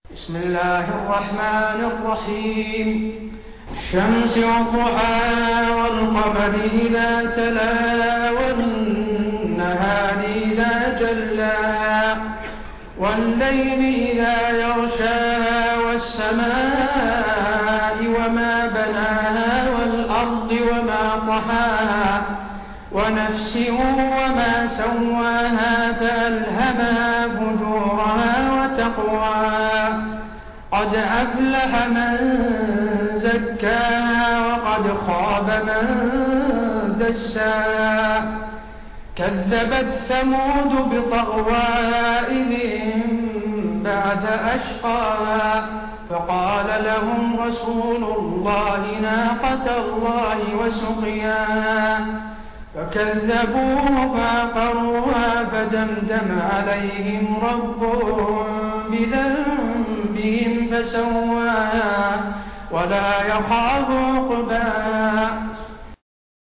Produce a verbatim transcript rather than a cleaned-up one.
بسم الله الرحمن الرحيم. الشمس وضحاها والقمر إذا تلاها والنهار إذا جلاها والليل إذا يغشاها والسماء وما بناها والأرض وما طحاها ونفس وما سواها فألهمها فجورها وتقواها. قد أفلح من زكاها وقد خاب من دساها. كذبت ثمود بطغواها إذ انبعث أشقاها فقال لهم رسول الله ناقة الله وسقياها فكذبوه فعقروها فدمدم عليهم ربهم بذنبهم فسواها ولا يخاف عقباها.